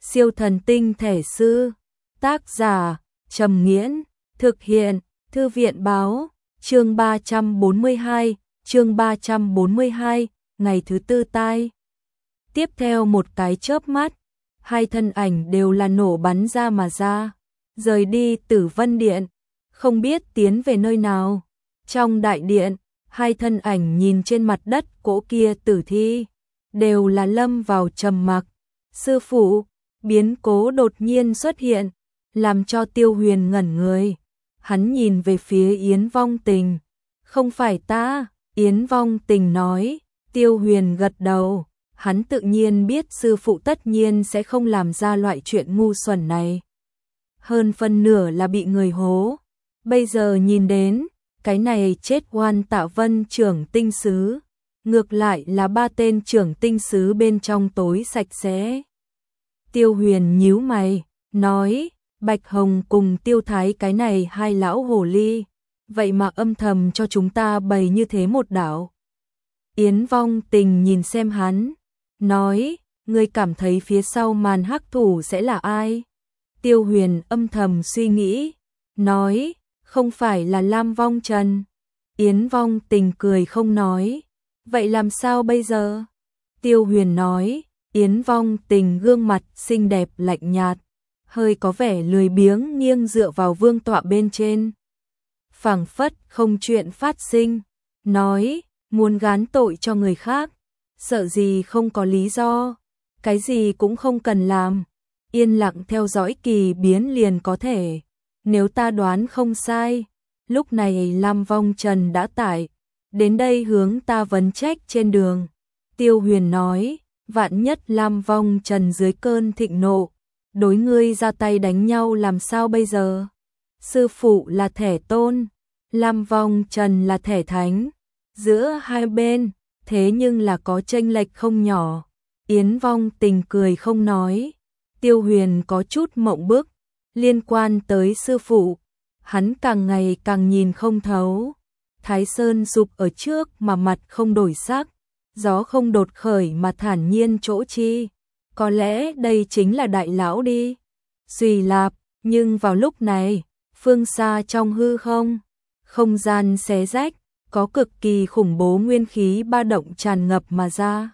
Siêu thần tinh thể sư. Tác giả Trầm Nghiễn. Thực hiện Thư viện Báo. Chương 342, ngày thứ tư tai. Tiếp theo một cái chớp mắt, hai thân ảnh đều là nổ bắn ra mà ra, rời đi Tử Vân Điện, không biết tiến về nơi nào. Trong đại điện, hai thân ảnh nhìn trên mặt đất cỗ kia tử thi, đều là lâm vào trầm mặc. Sư phụ, biến cố đột nhiên xuất hiện, làm cho Tiêu Huyền ngẩn người. Hắn nhìn về phía Yến Vong Tình. Không phải ta, Yến Vong Tình nói. Tiêu Huyền gật đầu, hắn tự nhiên biết sư phụ tất nhiên sẽ không làm ra loại chuyện ngu xuẩn này. Hơn phân nửa là bị người hố. Bây giờ nhìn đến, cái này chết oan Tạ Vân trưởng tinh sứ, ngược lại là ba tên trưởng tinh sứ bên trong tối sạch sẽ. Tiêu Huyền nhíu mày, nói, Bạch Hồng cùng Tiêu Thái cái này hai lão hồ ly, vậy mà âm thầm cho chúng ta bày như thế một đảo. Yến Vong Tình nhìn xem hắn, nói, ngươi cảm thấy phía sau màn hắc thủ sẽ là ai? Tiêu Huyền âm thầm suy nghĩ, nói, không phải là Lam Vong Trần. Yến Vong Tình cười không nói, vậy làm sao bây giờ? Tiêu Huyền nói, Yến Vong Tình gương mặt xinh đẹp lạnh nhạt, hơi có vẻ lười biếng nghiêng dựa vào vương tọa bên trên. Phảng phất không chuyện phát sinh, nói, muốn gán tội cho người khác, sợ gì không có lý do, cái gì cũng không cần làm, yên lặng theo dõi kỳ biến liền có thể. Nếu ta đoán không sai, lúc này Lam Vong Trần đã tải đến đây hướng ta vấn trách trên đường. Tiêu Huyền nói, vạn nhất Lam Vong Trần dưới cơn thịnh nộ, đối ngươi ra tay đánh nhau làm sao bây giờ? Sư phụ là thể tôn, Lam Vong Trần là thể thánh, giữa hai bên, thế nhưng là có chênh lệch không nhỏ. Yến Vong Tình cười không nói. Tiêu Huyền có chút mộng bức, liên quan tới sư phụ, hắn càng ngày càng nhìn không thấu. Thái Sơn sụp ở trước mà mặt không đổi sắc, gió không đột khởi mà thản nhiên chỗ chi. Có lẽ đây chính là đại lão đi. Xùy lạp, nhưng vào lúc này, phương xa trong hư không, không gian xé rách, có cực kỳ khủng bố nguyên khí ba động tràn ngập mà ra.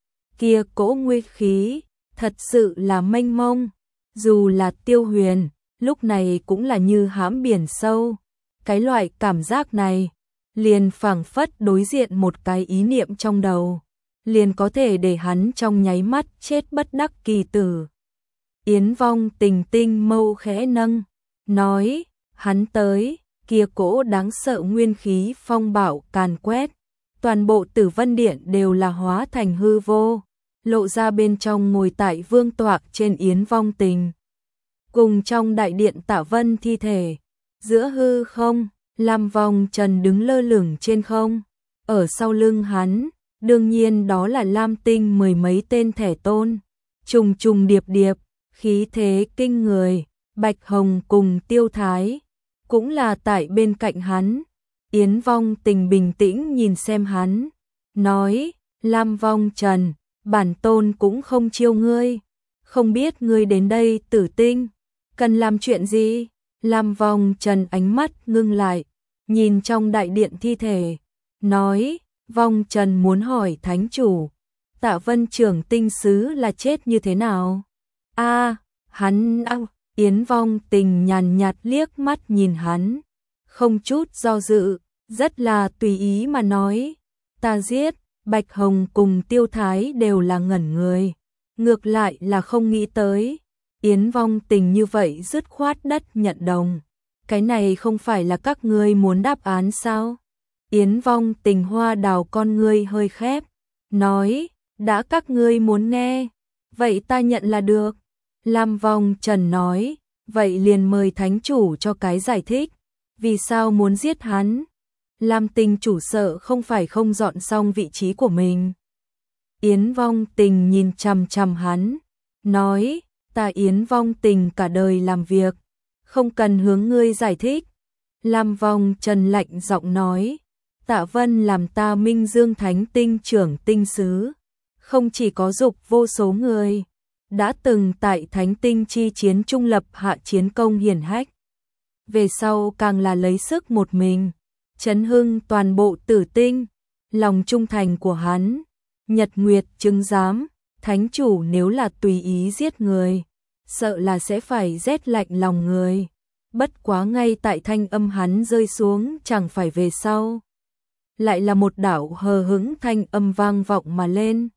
Kia cỗ nguyên khí, thật sự là mênh mông, dù là Tiêu Huyền, lúc này cũng là như hãm biển sâu. Cái loại cảm giác này, liền phảng phất đối diện một cái ý niệm trong đầu, liền có thể để hắn trong nháy mắt chết bất đắc kỳ tử. Yến Vong Tình tinh mâu khẽ nâng, nói, hắn tới, kia cỗ đáng sợ nguyên khí phong bạo càn quét, toàn bộ Tử Vân Điện đều là hóa thành hư vô, lộ ra bên trong ngồi tại vương tọa trên Yến Vong Tình. Cùng trong đại điện Tạ Vân thi thể, giữa hư không, Lam Vong Trần đứng lơ lửng trên không, ở sau lưng hắn, đương nhiên đó là Lam Tinh mười mấy tên thể tôn, trùng trùng điệp điệp, khí thế kinh người. Bạch Hồng cùng Tiêu Thái cũng là tại bên cạnh hắn. Yến Vong Tình bình tĩnh nhìn xem hắn, nói, Lam Vong Trần, bản tôn cũng không chiêu ngươi, không biết ngươi đến đây Tử Tinh cần làm chuyện gì? Lam Vong Trần ánh mắt ngưng lại, nhìn trong đại điện thi thể, nói, Vong Trần muốn hỏi thánh chủ, Tạ Vân trưởng tinh sứ là chết như thế nào? Hắn Yến Vong Tình nhàn nhạt liếc mắt nhìn hắn, không chút do dự, rất là tùy ý mà nói, ta giết. Bạch Hồng cùng Tiêu Thái đều là ngẩn người, ngược lại là không nghĩ tới. Yến Vong Tình như vậy dứt khoát đất nhận đồng. Cái này không phải là các ngươi muốn đáp án sao? Yến Vong Tình hoa đào con ngươi hơi khép, nói, đã các ngươi muốn nghe, vậy ta nhận là được. Lam Vong Trần nói, vậy liền mời thánh chủ cho cái giải thích, vì sao muốn giết hắn? Lam Tinh chủ sợ không phải không dọn xong vị trí của mình. Yến Vong Tình nhìn chằm chằm hắn, nói, ta Yến Vong Tình cả đời làm việc, không cần hướng ngươi giải thích. Lam Vong Trần lạnh giọng nói, Tạ Vân làm ta Minh Dương Thánh Tinh trưởng tinh sứ, không chỉ có dục vô số người, đã từng tại Thánh Tinh chi chiến trung lập hạ chiến công hiển hách. Về sau càng là lấy sức một mình, chấn hưng toàn bộ Tử Tinh, lòng trung thành của hắn, nhật nguyệt chứng giám, thánh chủ nếu là tùy ý giết người, sợ là sẽ phải rét lạnh lòng người. Bất quá ngay tại thanh âm hắn rơi xuống chẳng phải về sau, lại là một đạo hờ hững thanh âm vang vọng mà lên.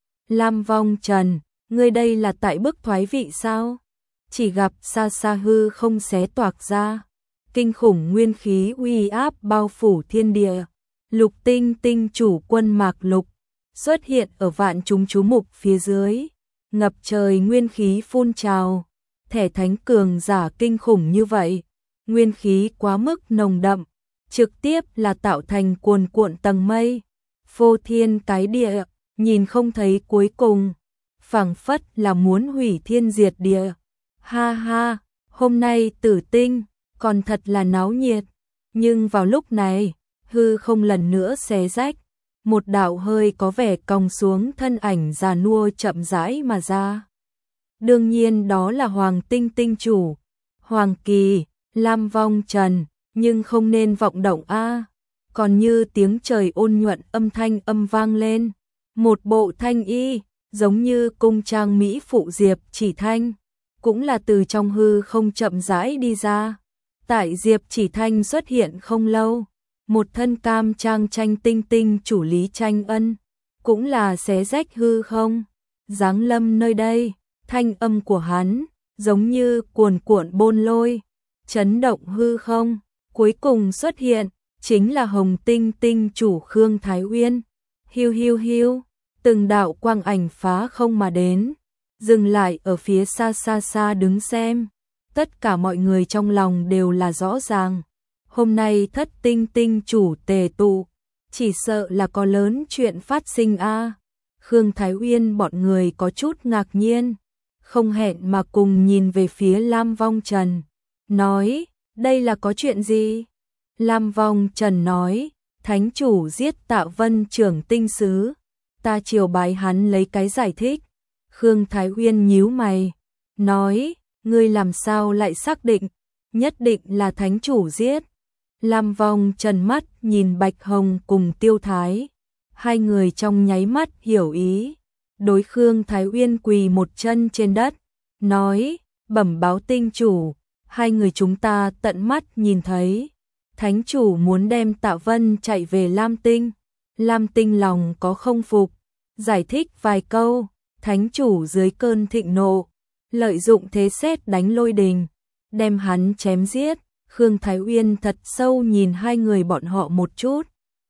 Lam Vong Trần, ngươi đây là tại bức thoái vị sao? Chỉ gặp xa xa hư không xé toạc ra, kinh khủng nguyên khí uy áp bao phủ thiên địa. Lục Tinh tinh chủ quân Mạc Lục xuất hiện ở vạn chúng chú mục phía dưới, ngập trời nguyên khí phun trào, thể thánh cường giả kinh khủng như vậy, nguyên khí quá mức nồng đậm, trực tiếp là tạo thành cuồn cuộn tầng mây, phô thiên cái địa, nhìn không thấy cuối cùng, phảng phất là muốn hủy thiên diệt địa. Ha ha, hôm nay Tử Tinh còn thật là náo nhiệt, nhưng vào lúc này, hư không lần nữa xé rách, một đạo hơi có vẻ cong xuống thân ảnh già nua chậm rãi mà ra. Đương nhiên đó là Hoàng Tinh tinh chủ, Hoàng Kỳ, Lam Vong Trần, nhưng không nên vọng động a. Còn như tiếng trời ôn nhuận âm thanh âm vang lên, một bộ thanh y, giống như cung trang mỹ phụ Diệp Chỉ Thanh, cũng là từ trong hư không chậm rãi đi ra. Tại Diệp Chỉ Thanh xuất hiện không lâu, một thân cam trang tranh tinh tinh chủ Lý Tranh Ân, cũng là xé rách hư không, giáng lâm nơi đây, thanh âm của hắn, giống như cuồn cuộn bôn lôi, chấn động hư không, cuối cùng xuất hiện, chính là Hồng Tinh tinh chủ Khương Thái Uyên. Hiu hiu hiu, từng đạo quang ảnh phá không mà đến, dừng lại ở phía xa xa xa đứng xem. Tất cả mọi người trong lòng đều là rõ ràng, hôm nay Thất Tinh tinh chủ tề tụ, chỉ sợ là có lớn chuyện phát sinh a. Khương Thái Uyên bọn người có chút ngạc nhiên, không hẹn mà cùng nhìn về phía Lam Vong Trần, nói, đây là có chuyện gì? Lam Vong Trần nói, thánh chủ giết Tạ Vân trưởng tinh sứ, ta chiều bái hắn lấy cái giải thích. Khương Thái Uyên nhíu mày, nói, ngươi làm sao lại xác định, nhất định là thánh chủ giết. Lam Vong Trần mắt nhìn Bạch Hồng cùng Tiêu Thái, hai người trong nháy mắt hiểu ý, đối Khương Thái Uyên quỳ một chân trên đất, nói, bẩm báo tinh chủ, hai người chúng ta tận mắt nhìn thấy, thánh chủ muốn đem Tạ Vân chạy về Lam Tinh. Lam Tinh lòng có không phục, giải thích vài câu, thánh chủ dưới cơn thịnh nộ, lợi dụng thế sét đánh lôi đình, đem hắn chém giết. Khương Thái Uyên thật sâu nhìn hai người bọn họ một chút,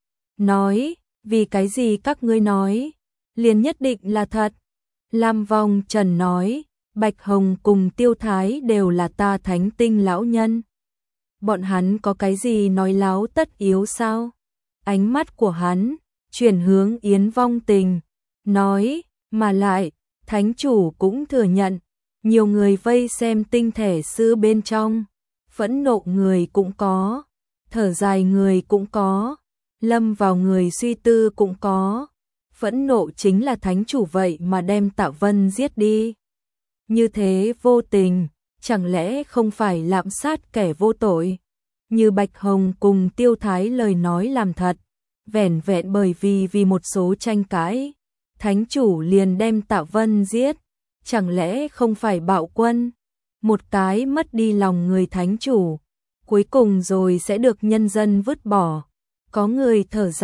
nói, vì cái gì các ngươi nói, liền nhất định là thật. Lam Vong Trần nói, Bạch Hồng cùng Tiêu Thái đều là ta thánh tinh lão nhân, bọn hắn có cái gì nói láo tất yếu sao? Ánh mắt của hắn chuyển hướng Yến Vong Tình, nói, mà lại, thánh chủ cũng thừa nhận, nhiều người vây xem tinh thể sư bên trong, phẫn nộ người cũng có, thở dài người cũng có, lâm vào người suy tư cũng có. Phẫn nộ chính là thánh chủ vậy mà đem Tạ Vân giết đi. Như thế vô tình, chẳng lẽ không phải lạm sát kẻ vô tội? Như Bạch Hồng cùng Tiêu Thái lời nói làm thật, vẻn vẹn bởi vì một số tranh cãi, thánh chủ liền đem Tạ Vân giết, chẳng lẽ không phải bạo quân? Một cái mất đi lòng người thánh chủ, cuối cùng rồi sẽ được nhân dân vứt bỏ. Có người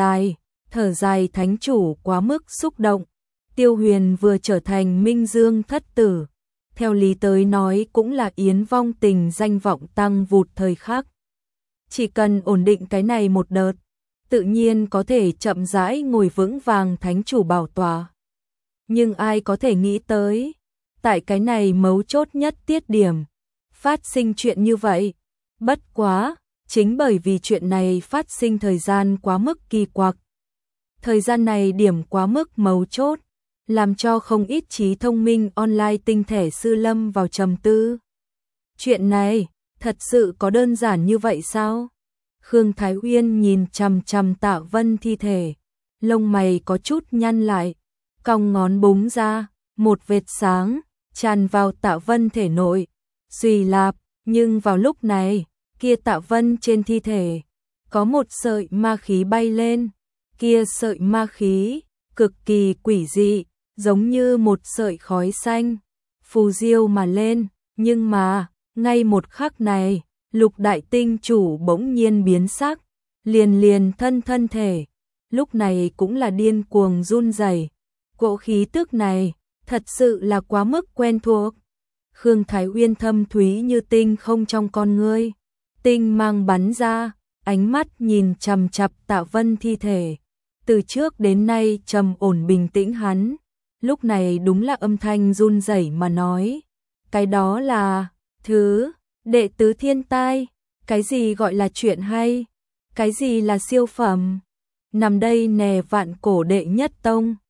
thở dài thánh chủ quá mức xúc động. Tiêu Huyền vừa trở thành Minh Dương thất tử, theo lý tới nói cũng là Yến Vong Tình danh vọng tăng vụt thời khắc. Chỉ cần ổn định cái này một đợt, tự nhiên có thể chậm rãi ngồi vững vàng thánh chủ bảo tọa. Nhưng ai có thể nghĩ tới, tại cái này mấu chốt nhất tiết điểm, phát sinh chuyện như vậy. Bất quá, chính bởi vì chuyện này phát sinh thời gian quá mức kỳ quặc. Thời gian này điểm quá mức mấu chốt, làm cho không ít trí thông minh online tinh thể sư lâm vào trầm tư. Chuyện này, thật sự có đơn giản như vậy sao? Khương Thái Uyên nhìn chằm chằm Tạ Vân thi thể, lông mày có chút nhăn lại, cong ngón búng ra, một vệt sáng, tràn vào Tạ Vân thể nội. Suy lạp, nhưng vào lúc này, kia Tạ Vân trên thi thể có một sợi ma khí bay lên. Kia sợi ma khí cực kỳ quỷ dị, giống như một sợi khói xanh phù diêu mà lên, nhưng mà ngay một khắc này, Lục Đại Tinh chủ bỗng nhiên biến sắc, liền thân thể, lúc này cũng là điên cuồng run rẩy. Cỗ khí tức này, thật sự là quá mức quen thuộc. Khương Thái Uyên thâm thúy như tinh không trong con ngươi, tinh mang bắn ra, ánh mắt nhìn chằm chằm Tạ Vân thi thể. Từ trước đến nay trầm ổn bình tĩnh hắn, lúc này đúng là âm thanh run rẩy mà nói, cái đó là thứ đệ tứ thiên tai, cái gì gọi là chuyện hay, cái gì là siêu phẩm. Nằm đây nè vạn cổ đệ nhất tông,